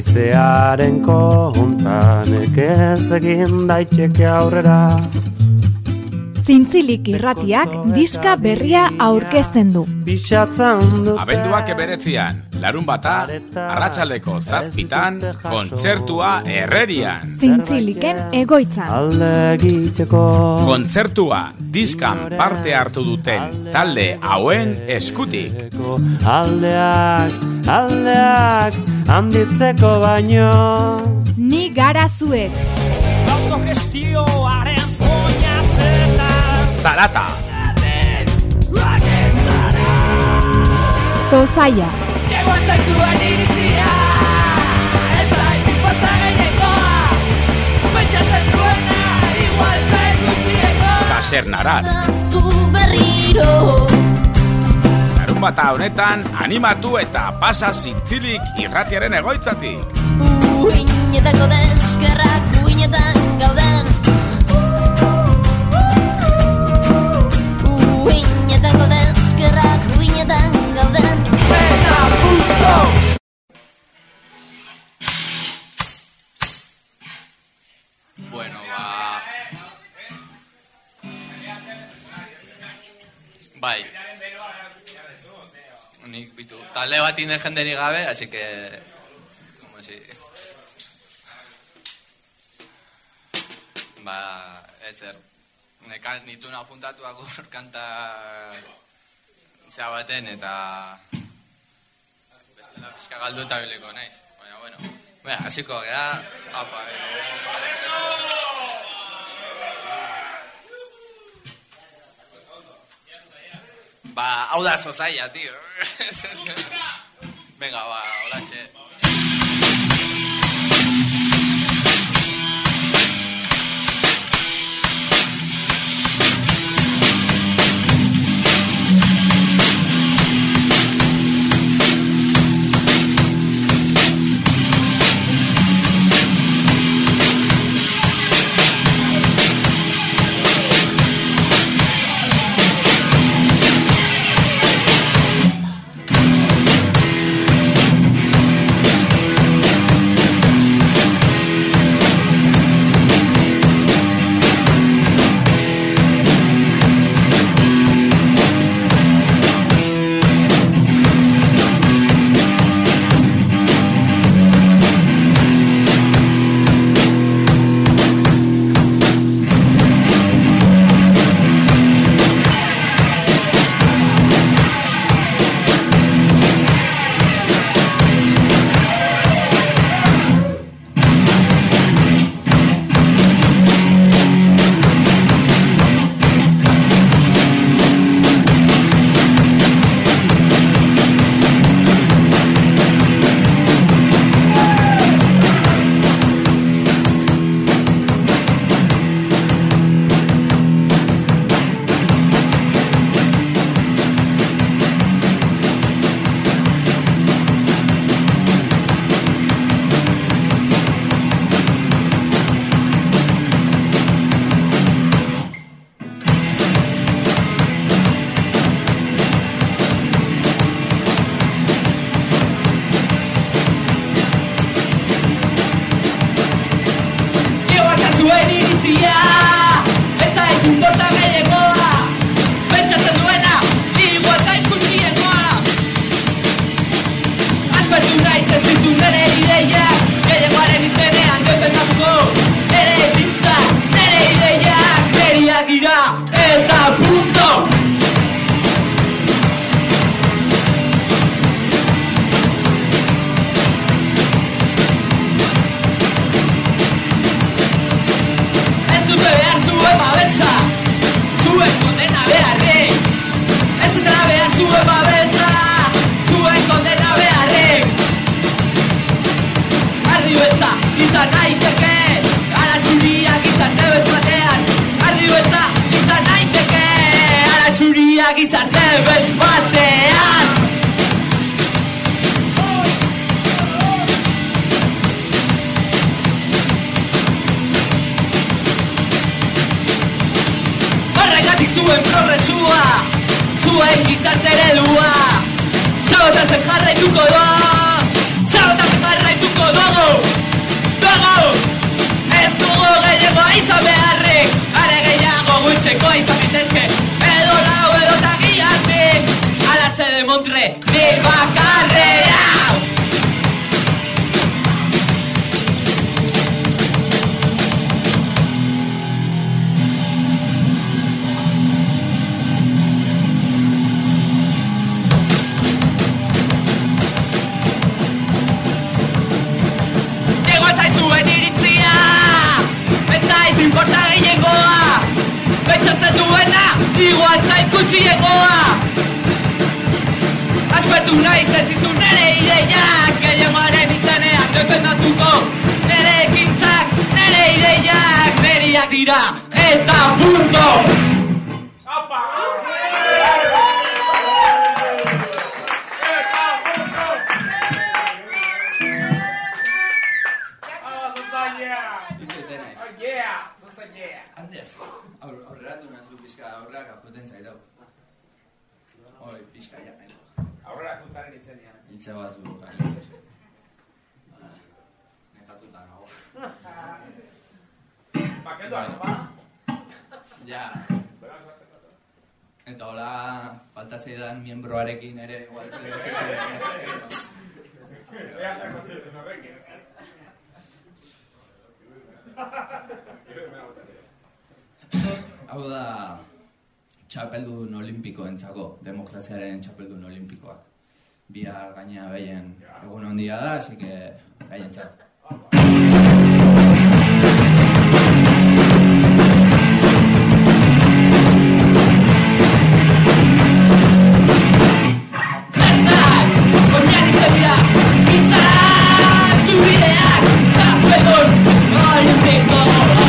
Haizearen kontra nekez egin daiteke aurrera. Zintzilik irratiak diska berria aurkezten du. Abenduak 9, larunbata, arratsaldeko 7:00, kontzertua Herrerian. Zintziliken egoitzan. Kontzertua diskan parte hartu duten talde hauen eskutik. Aldeak, handitzeko baino. Ni gara zuek. Autogestioaren oinartzeta. Zarata. Zozaia. Eguantaituen iritzia. Eta importa gehiagoa. Pentsatzen duena, igual zen gutxieko. Kasernarat. Larunbata honetan, animatu eta pasa Zintzilik irratiaren egoitzatik. Uinetako deskerrak uinetan gauden. Uinetako deskerrak uinetan gauden. Zeta punto! Bueno, bai. Nik bitu talde bat inde jenderik gabe, así que como si ezer nekan nituna apuntatuak kanta zea baten eta bestela pizka galduta biliko naiz. Baina bueno, hasiko gea, apa. Hau da Zozaia, tío. Venga, holaxe. Zuen progresua, zuen gizarte eredua, sabotatzen jarraituko da, sabotatzen jarraituko dago. izan beharrik, are gehiago gutxeko izan bitezke, edo lau edo tagiatik, alatze de Montre, ni bakarrea! Importa gehiengoa, pentsatzen duena, igual zait gutxiegoa. Aspertu naiz ez ditu nere ideiak, gehiagoaren izanean defendatuko. Nere ekintzak, nere ideiak, neriak dira, eta punto! Aurreratu nazu pixka, aurreak aputen zaitau. Hoi, pixka ja, nahi. Aurrera juntzaren izenean. Hitze batu, gani. Nekatuta nago. Paketua, no, ba? Ja. Eta hola, falta zeidan miembroarekin ere, igual, Ea zakotzen horrekin. Hau da, txapeldun olimpikoentzako, demokraziaren txapeldun olimpikoak. Bihar gaina behien egun handia da, así que behien txat. Zertak, oinarritzen dira, izan eskubideak, txapeldun olimpikoa.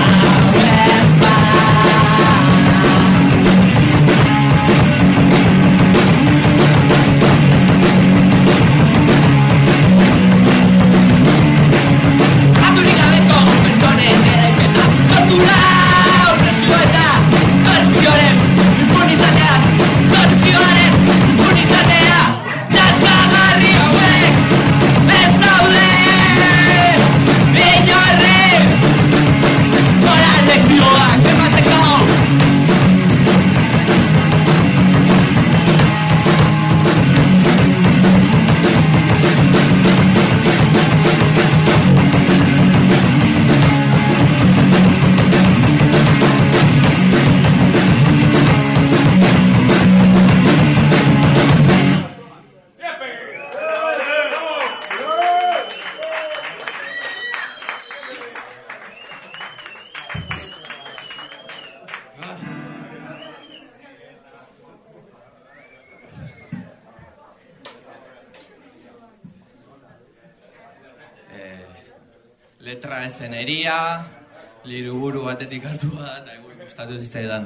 Letra eszeneria, liruburu batetik hartua, eta gustatu zitzaidan.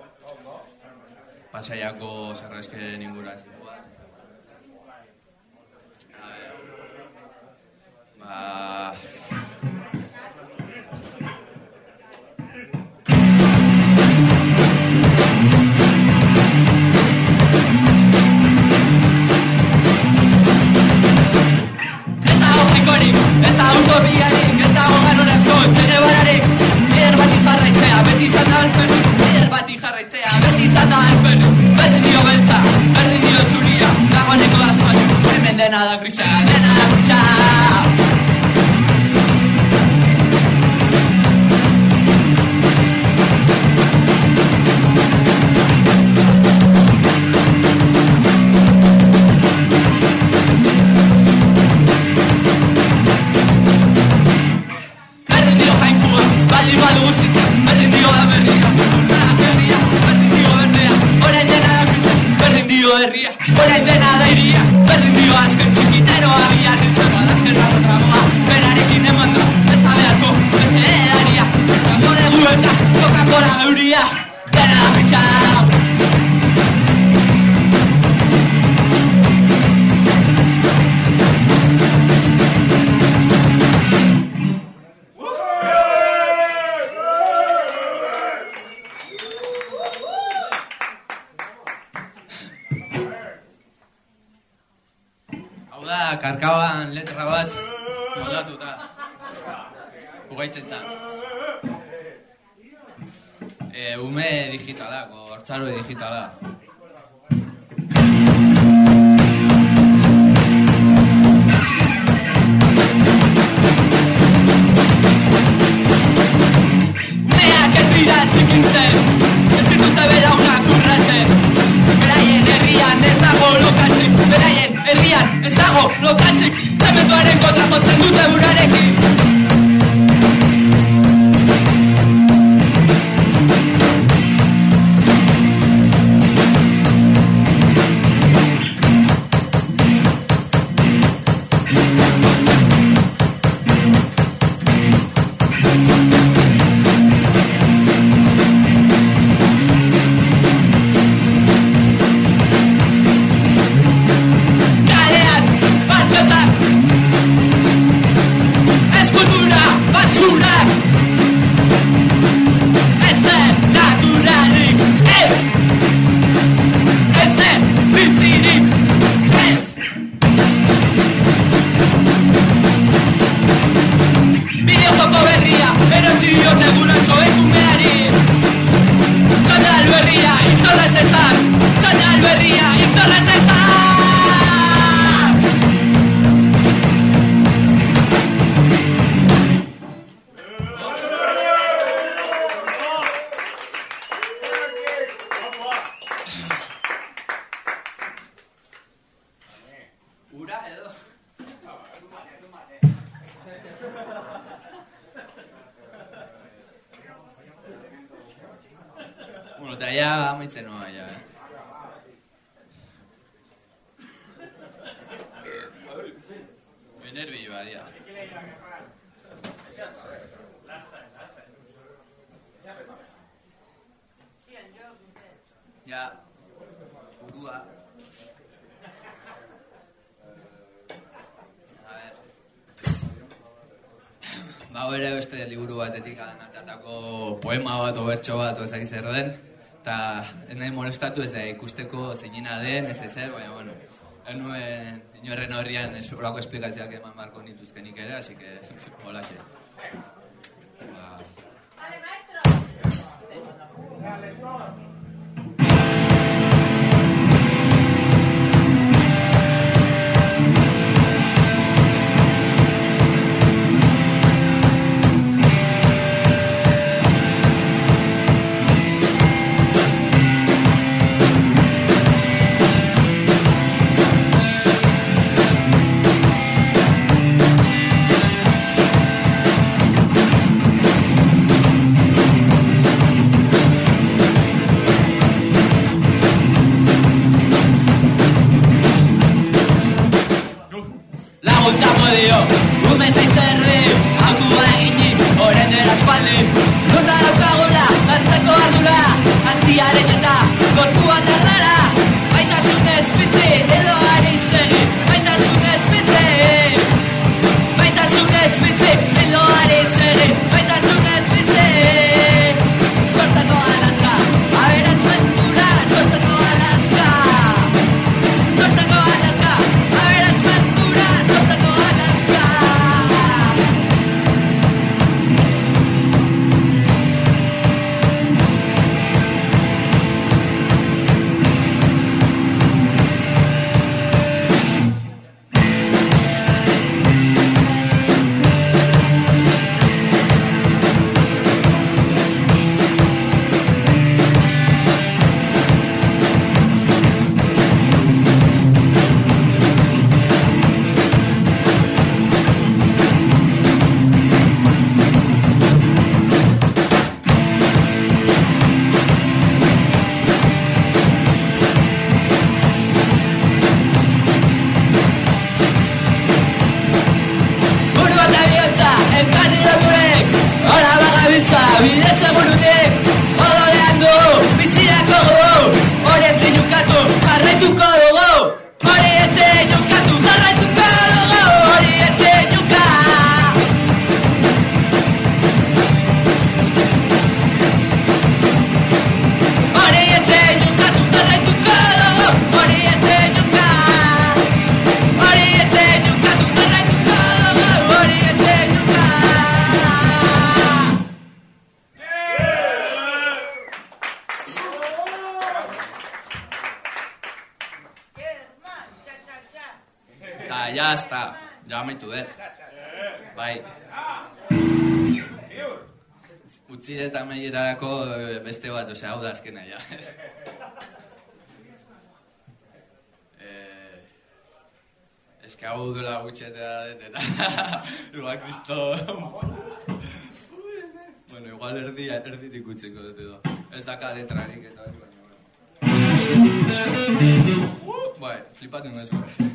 Pasaiako sarrasken inguratzikoa. Dena da grisa, dena da grisa. Berdin dio jainkua, baldin badu gutzitzen, berdin dio da berria, berdin dio berdea, orain dena da grisa, berdin dio herria, orain dena da iria, berdin dio azken txikitero abian entzako azken ramoa, berarekin emanda, ez da beharko, beste edaria, ez da modegu eta Coca-Cola geuria, dena da grisa. Karkaban letra bat moldatuta ugaitzen zat. Ume digitalak, hortzaro digitala. Umeak ez dira txikintzen, ez dituzte belaunak urratzen. Beraien herrian ez dago lokatzik, beraien herrian ez dago lokatzik. Zementuaren kontra jotzen dute burarekin. Eta ja amaitzen noa, ja, Nervioa, dia. Ja, burua. Bere beste liburu batetik atatako poema bat o bertso bat o ezagik zer den. Eta ez nahi molestatu ez da ikusteko zeinina den, ez ezer, baina, bueno, enuen inorren horrian olako esplikazioak eman marko nituzkenik ere, así que, holaxe. Vale, maestro! Ta, ya está. Ja amaitu dut. Bai. Utzi eta amaierarako beste bat, osea, hau da azkena, ja. Eske hau duela gutxetea dut, eta... Igual, Kristo... Bueno, igual erditik utziko dut edo. Ez daka letrarik eta hori baina. Bai, flipatu nezu.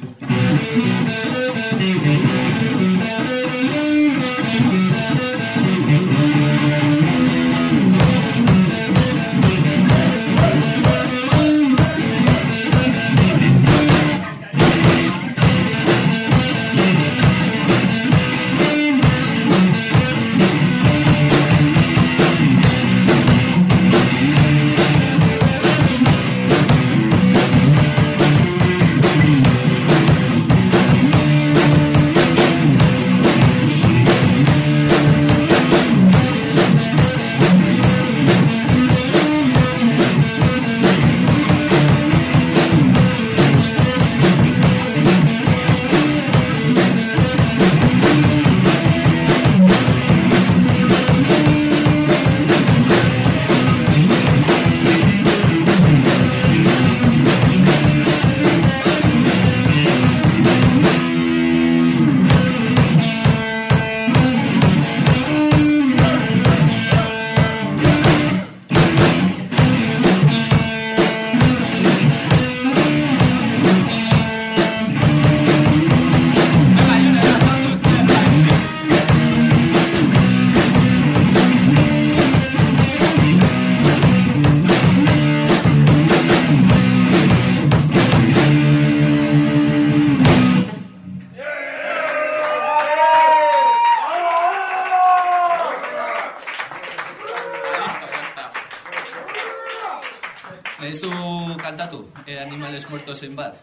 Kantatu, animales muertos en bat.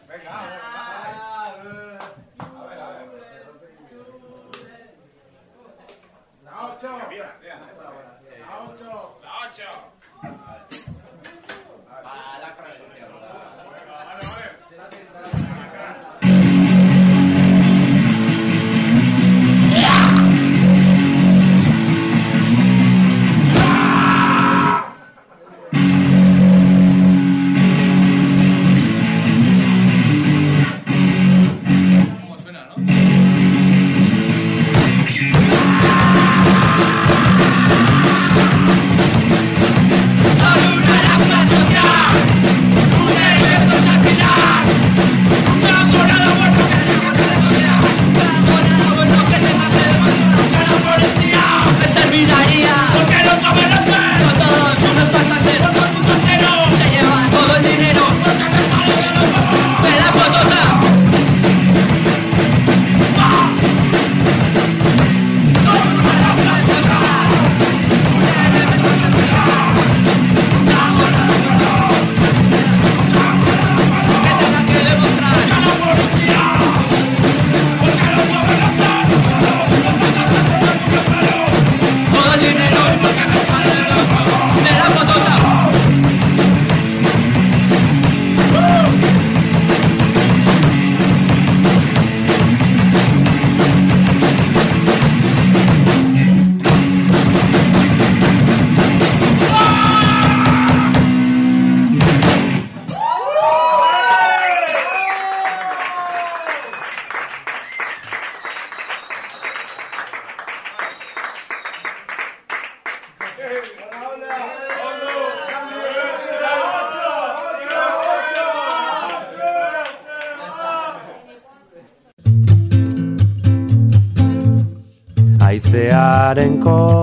Haizearen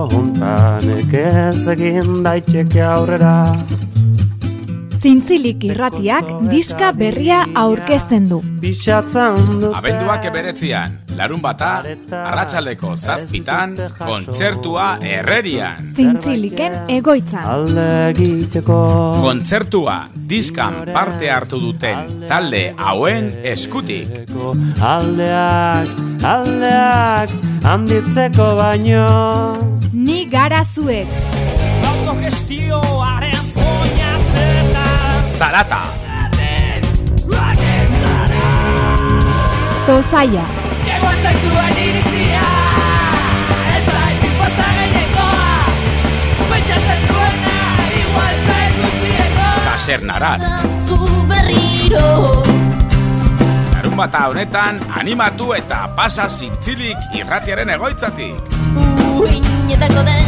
kontra nekez egin daiteke aurrera. Zintzilik irratiak diska berria aurkezten du. Abenduak 9, larunbata, arratsaldeko 7, kontzertua Herrerian. Zintziliken egoitzan. Alde egiteko. Kontzertua diskan parte hartu duten talde hauen eskutik. Aldeak, handitzeko baino. Ni gara zuek. Autogestioaren oinatzeta. Zarata. Tozaia. Kasernarat. Larunbata honetan animatu eta pasa zintzilik irratiaren egoitzatik. Uinetako